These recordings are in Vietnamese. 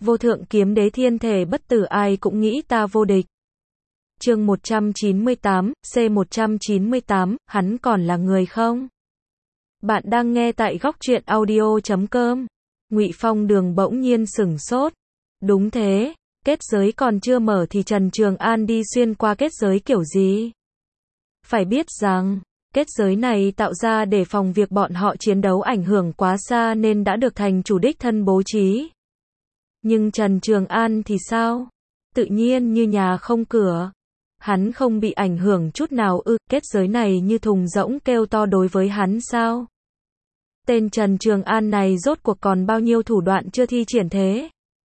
Vô thượng kiếm đế thiên thể bất tử ai cũng nghĩ ta vô địch. Chương 198, C198, hắn còn là người không? Bạn đang nghe tại góc truyện audio.com. Ngụy Phong Đường bỗng nhiên sửng sốt. Đúng thế, kết giới còn chưa mở thì Trần Trường An đi xuyên qua kết giới kiểu gì? Phải biết rằng, kết giới này tạo ra để phòng việc bọn họ chiến đấu ảnh hưởng quá xa nên đã được thành chủ đích thân bố trí. Nhưng Trần Trường An thì sao? Tự nhiên như nhà không cửa. Hắn không bị ảnh hưởng chút nào ư? Kết giới này như thùng rỗng kêu to đối với hắn sao? Tên Trần Trường An này rốt cuộc còn bao nhiêu thủ đoạn chưa thi triển thế?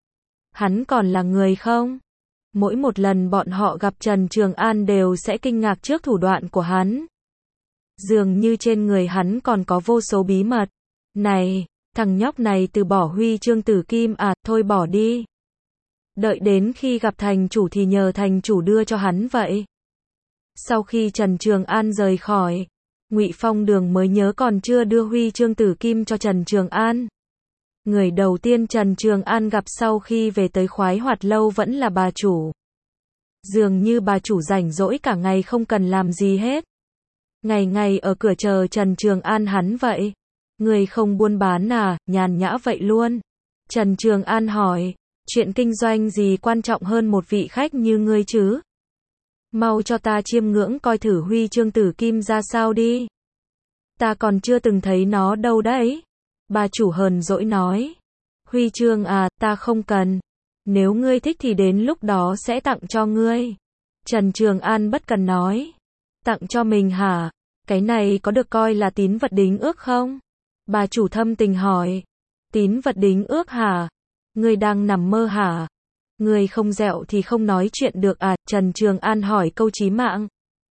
Hắn còn là người không? Mỗi một lần bọn họ gặp Trần Trường An đều sẽ kinh ngạc trước thủ đoạn của hắn. Dường như trên người hắn còn có vô số bí mật. Này, thằng nhóc này từ bỏ huy chương tử kim à, thôi bỏ đi. Đợi đến khi gặp thành chủ thì nhờ thành chủ đưa cho hắn vậy. Sau khi Trần Trường An rời khỏi, Ngụy Phong Đường mới nhớ còn chưa đưa huy chương tử kim cho Trần Trường An. Người đầu tiên Trần Trường An gặp sau khi về tới Khoái Hoạt Lâu vẫn là bà chủ. Dường như bà chủ rảnh rỗi cả ngày không cần làm gì hết. Ngày ngày ở cửa chờ Trần Trường An hắn vậy. Người không buôn bán à, nhàn nhã vậy luôn. Trần Trường An hỏi, chuyện kinh doanh gì quan trọng hơn một vị khách như ngươi chứ? Mau cho ta chiêm ngưỡng coi thử huy chương tử kim ra sao đi. Ta còn chưa từng thấy nó đâu đấy. Bà chủ hờn dỗi nói. Huy chương à, ta không cần. Nếu ngươi thích thì đến lúc đó sẽ tặng cho ngươi. Trần Trường An bất cần nói. Tặng cho mình hả? Cái này có được coi là tín vật đính ước không? Bà chủ thâm tình hỏi. Tín vật đính ước hả? Ngươi đang nằm mơ hả? Ngươi không dẹo thì không nói chuyện được à? Trần Trường An hỏi câu chí mạng.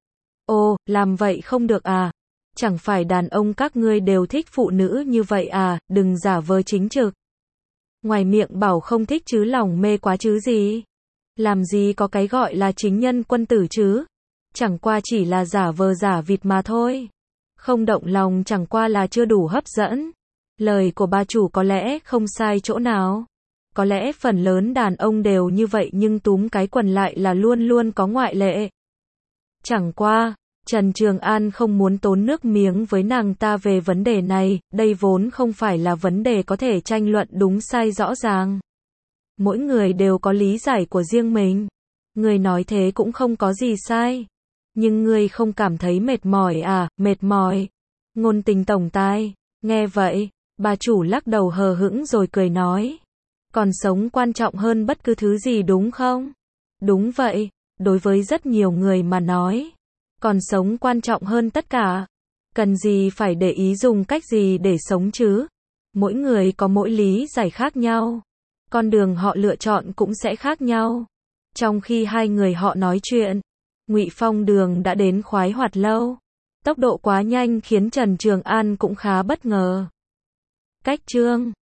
Ồ, làm vậy không được à? Chẳng phải đàn ông các ngươi đều thích phụ nữ như vậy à? Đừng giả vờ chính trực. Ngoài miệng bảo không thích chứ lòng mê quá chứ gì? Làm gì có cái gọi là chính nhân quân tử chứ? Chẳng qua chỉ là giả vờ giả vịt mà thôi. Không động lòng chẳng qua là chưa đủ hấp dẫn. Lời của bà chủ có lẽ không sai chỗ nào. Có lẽ phần lớn đàn ông đều như vậy nhưng túm cái quần lại là luôn luôn có ngoại lệ. Chẳng qua, Trần Trường An không muốn tốn nước miếng với nàng ta về vấn đề này, đây vốn không phải là vấn đề có thể tranh luận đúng sai rõ ràng. Mỗi người đều có lý giải của riêng mình. Người nói thế cũng không có gì sai. Nhưng ngươi không cảm thấy mệt mỏi à? Mệt mỏi. Ngôn tình tổng tài. Nghe vậy, bà chủ lắc đầu hờ hững rồi cười nói. Còn sống quan trọng hơn bất cứ thứ gì đúng không? Đúng vậy, đối với rất nhiều người mà nói. Còn sống quan trọng hơn tất cả. Cần gì phải để ý dùng cách gì để sống chứ? Mỗi người có mỗi lý giải khác nhau. Con đường họ lựa chọn cũng sẽ khác nhau. Trong khi hai người họ nói chuyện, Ngụy Phong Đường đã đến Khoái Hoạt Lâu. Tốc độ quá nhanh khiến Trần Trường An cũng khá bất ngờ. Cách chương